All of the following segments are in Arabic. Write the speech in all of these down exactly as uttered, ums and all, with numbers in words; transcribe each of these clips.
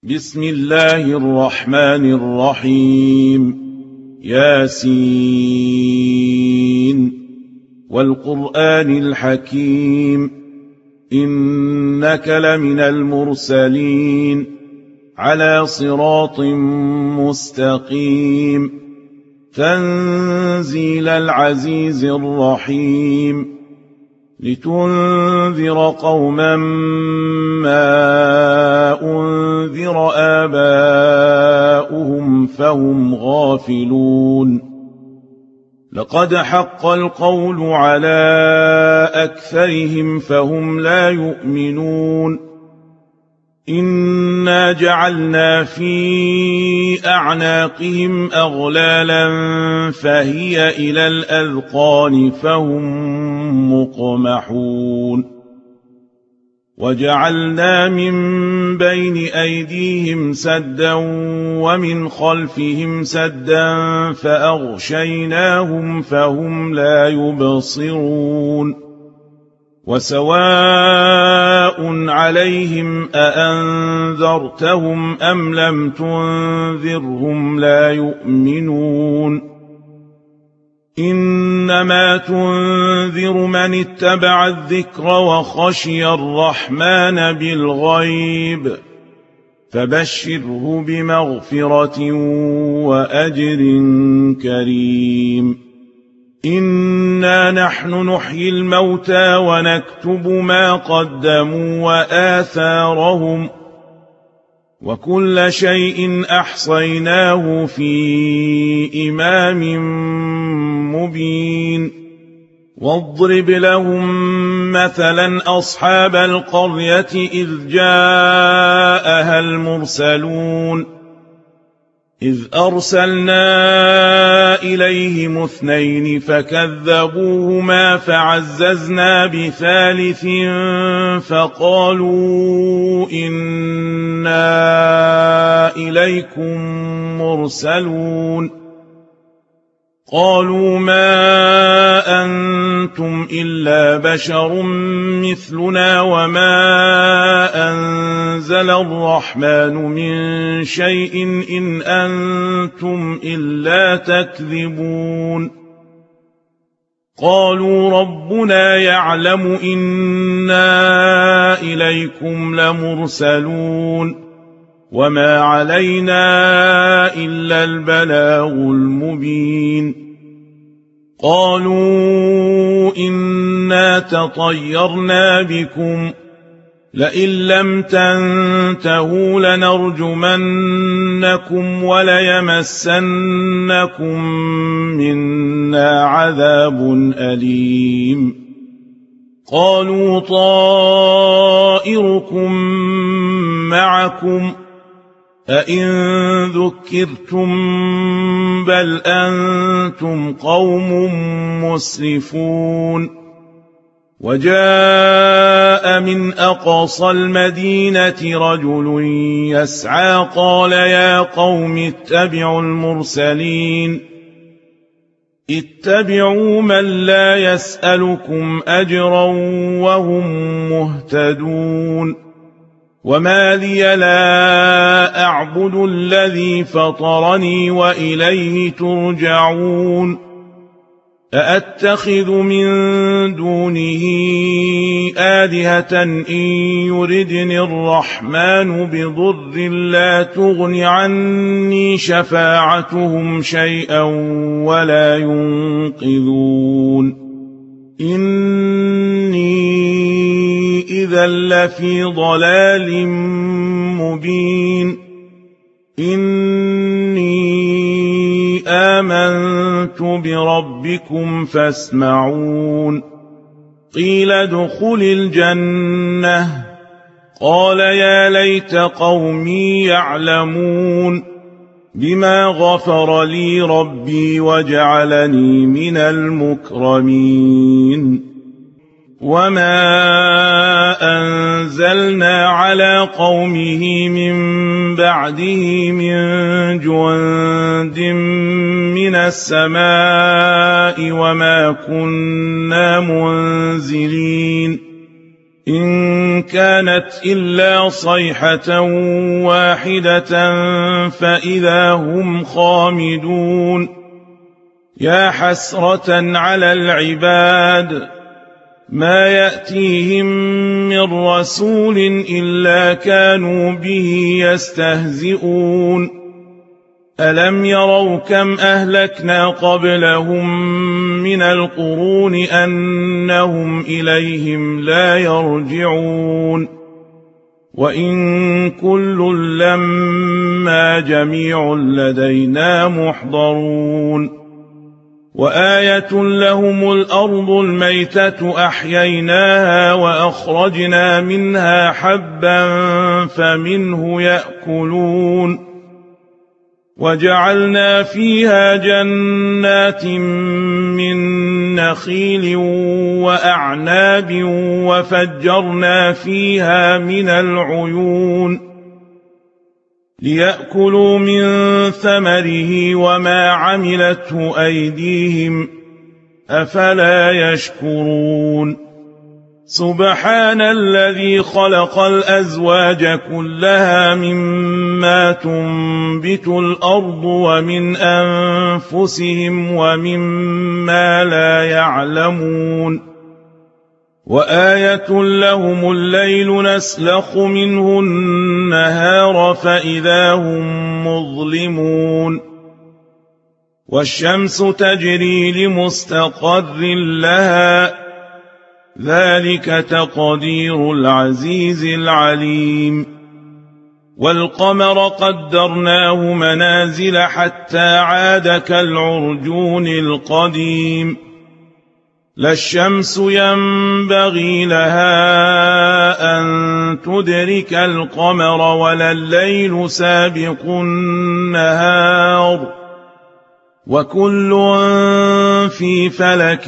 بسم الله الرحمن الرحيم. ياسين والقرآن الحكيم إنك لمن المرسلين على صراط مستقيم تنزيل العزيز الرحيم لتنذر قوما ما أنذر آباؤهم فهم غافلون لقد حق القول على أكثرهم فهم لا يؤمنون إنا جعلنا في أعناقهم أغلالا فهي إلى الأذقان فهم مقمحون وجعلنا من بين أيديهم سدا ومن خلفهم سدا فأغشيناهم فهم لا يبصرون وسواء عليهم أأنذرتهم أم لم تنذرهم لا يؤمنون إنما تنذر من اتبع الذكر وخشي الرحمن بالغيب فبشره بمغفرة وأجر كريم إنا نحن نحيي الموتى ونكتب ما قدموا وآثارهم وكل شيء أحصيناه في إمام مبين واضرب لهم مثلا أصحاب القرية إذ جاءها المرسلون إذ أرسلنا إليهم اثنين فكذبوهما فعززنا بثالث فقالوا إنا إليكم مرسلون قالوا ما أنتم إلا بشر مثلنا وما أنزل الرحمن من شيء إن أنتم إلا تكذبون قالوا ربنا يعلم إنا إليكم لمرسلون وما علينا إلا البلاغ المبين قالوا إنا تطيرنا بكم لئن لم تنتهوا لنرجمنكم وليمسنكم منا عذاب أليم قالوا طائركم معكم أئن ذكرتم بل أنتم قوم مسرفون وجاء من أقصى المدينة رجل يسعى قال يا قوم اتبعوا المرسلين اتبعوا من لا يسألكم أجرا وهم مهتدون وما لي لا أعبد الذي فطرني وإليه ترجعون أأتخذ من دونه آلهة إن يردني الرحمن بضر لا تغن عني شفاعتهم شيئا ولا ينقذون إني إذا لفي ضلال مبين إني آمنت بربكم فاسمعون قيل ادخل الجنة قال يا ليت قومي يعلمون بما غفر لي ربي وجعلني من المكرمين وما أنزلنا على قومه من بعده من جند من السماء وما كنا منزلين إن كانت إلا صيحة واحدة فإذا هم خامدون يا حسرة على العباد ما يأتيهم من رسول إلا كانوا به يستهزئون ألم يروا كم أهلكنا قبلهم من القرون أنهم إليهم لا يرجعون وإن كل لما جميع لدينا محضرون وآية لهم الأرض الميتة أحييناها وأخرجنا منها حبا فمنه يأكلون وجعلنا فيها جنات من نخيل وأعناب وفجرنا فيها من العيون ليأكلوا من ثمره وما عملته أيديهم أفلا يشكرون سبحان الذي خلق الأزواج كلها مما تنبت الأرض ومن أنفسهم ومما لا يعلمون وآية لهم الليل نسلخ منه النهار فإذا هم مظلمون والشمس تجري لمستقر لها ذلك تقدير العزيز العليم والقمر قدرناه منازل حتى عاد كالعرجون القديم لا الشمس ينبغي لها أن تدرك القمر ولا الليل سابق النهار وكل في فلك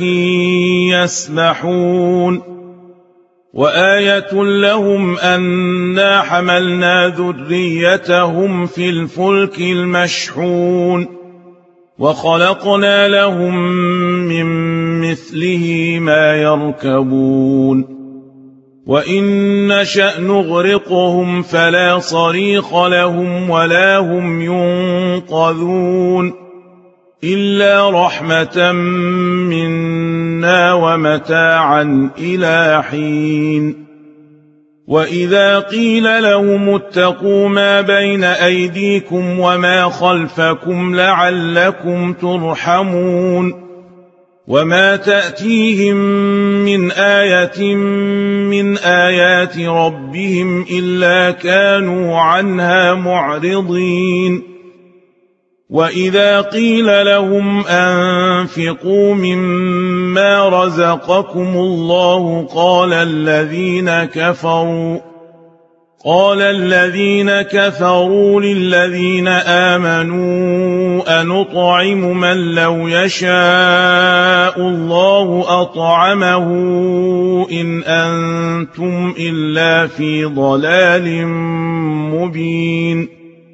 يسبحون وآية لهم أنا حملنا ذريتهم في الفلك المشحون وخلقنا لهم من مثله ما يركبون وإن نشأ نغرقهم فلا صريخ لهم ولا هم ينقذون إلا رحمة منا ومتاعا إلى حين وإذا قيل لهم اتقوا ما بين أيديكم وما خلفكم لعلكم ترحمون وما تأتيهم من آية من آيات ربهم إلا كانوا عنها معرضين وإذا قيل لهم أنفقوا مما رزقكم الله قال الذين كفروا قال الذين كفروا للذين آمنوا أنطعم من لو يشاء الله أطعمه إن أنتم إلا في ضلال مبين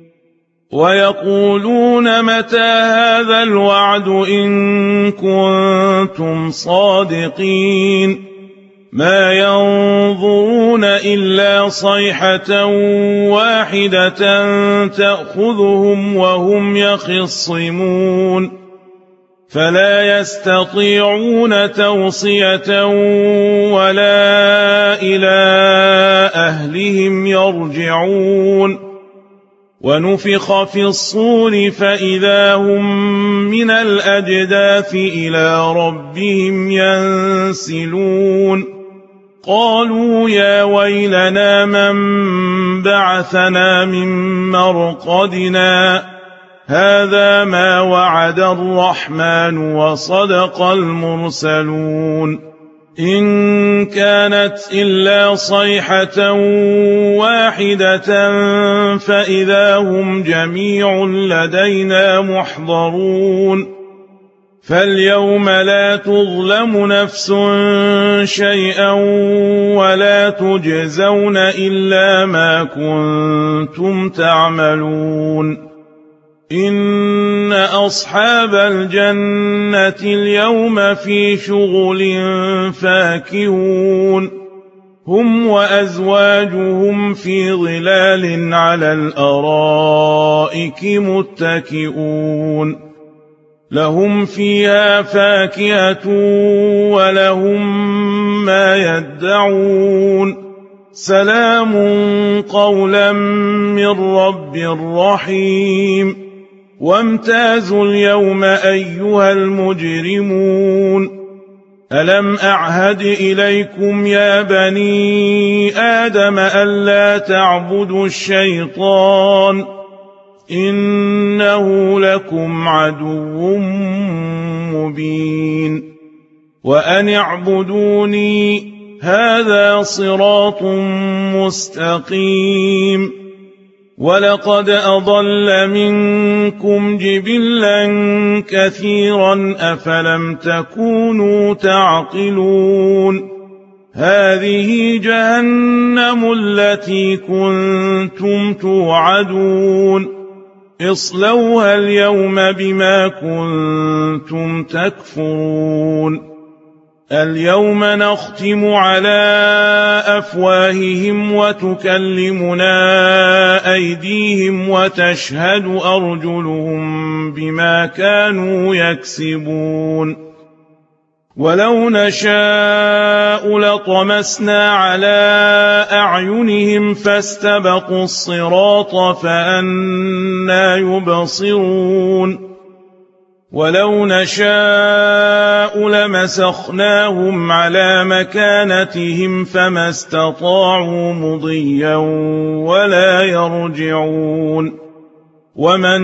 ويقولون متى هذا الوعد إن كنتم صادقين ما ينظرون إلا صيحة واحدة تأخذهم وهم يخصمون فلا يستطيعون توصية ولا إلى أهلهم يرجعون ونفخ في الصور فإذا هم من الأجداث إلى ربهم ينسلون قالوا يا ويلنا من بعثنا من مرقدنا هذا ما وعد الرحمن وصدق المرسلون إن كانت إلا صيحة واحدة فإذا هم جميع لدينا محضرون فاليوم لا تظلم نفس شيئا ولا تجزون إلا ما كنتم تعملون إن أصحاب الجنة اليوم في شغل فاكهون هم وأزواجهم في ظلال على الأرائك متكئون لهم فيها فاكهة ولهم ما يدعون سلام قولا من رب رحيم وامتازوا اليوم أيها المجرمون ألم أعهد إليكم يا بني آدم ألا تعبدوا الشيطان إنه لكم عدو مبين وأن اعبدوني هذا صراط مستقيم ولقد أضل منكم جبلا كثيرا أفلم تكونوا تعقلون هذه جهنم التي كنتم توعدون اصلوها اليوم بما كنتم تكفرون اليوم نختم على أفواههم وتكلمنا أيديهم وتشهد أرجلهم بما كانوا يكسبون ولو نشاء لطمسنا على أعينهم فاستبقوا الصراط فأنى يبصرون ولو نشاء لمسخناهم على مكانتهم فما استطاعوا مضيا ولا يرجعون ومن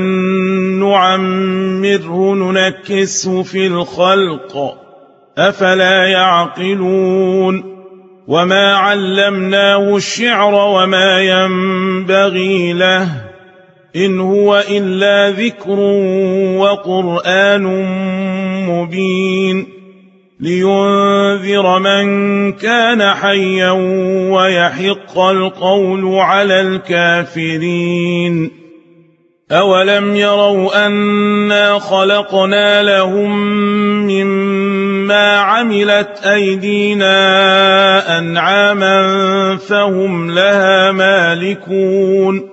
نعمره ننكسه في الخلق أفلا يعقلون وما علمناه الشعر وما ينبغي له إن هو إلا ذكر وقرآن مبين لينذر من كان حيا ويحق القول على الكافرين أولم يروا أنا خلقنا لهم مما عملت أيدينا أنعاما فهم لها مالكون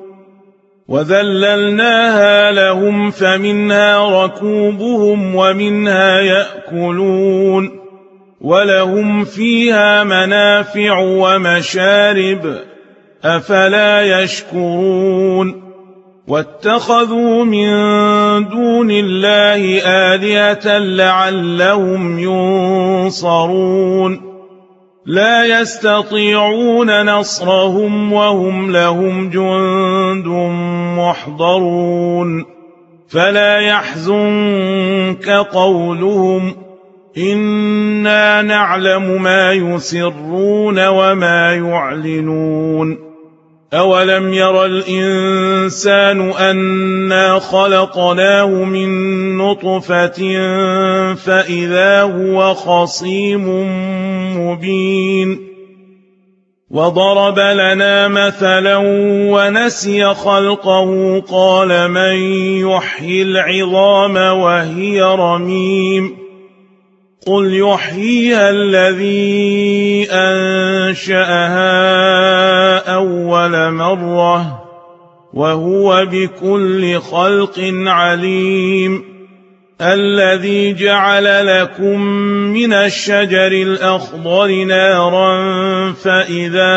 وذللناها لهم فمنها ركوبهم ومنها يأكلون ولهم فيها منافع ومشارب أفلا يشكرون واتخذوا من دون الله آلهة لعلهم ينصرون لا يستطيعون نصرهم وهم لهم جند محضرون فلا يحزنك قولهم إنا نعلم ما يسرون وما يعلنون أولم ير الإنسان أنا خلقناه من نطفة فإذا هو خصيم مبين وضرب لنا مثلا ونسي خلقه قال من يحيي العظام وهي رميم قل يحييها الذي أنشأها أول مرة وهو بكل خلق عليم الذي جعل لكم من الشجر الأخضر نارا فإذا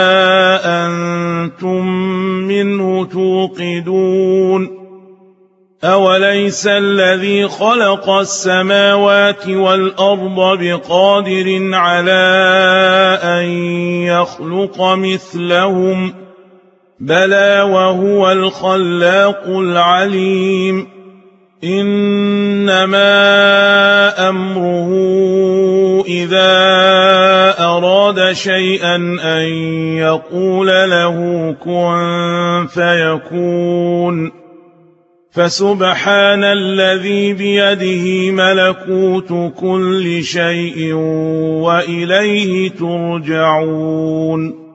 أنتم منه توقدون أوليس الذي خلق السماوات والأرض بقادر على أن يخلق مثلهم بلى وهو الخلاق العليم إنما أمره إذا أراد شيئا أن يقول له كن فيكون فسبحان الذي بيده ملكوت كل شيء وإليه ترجعون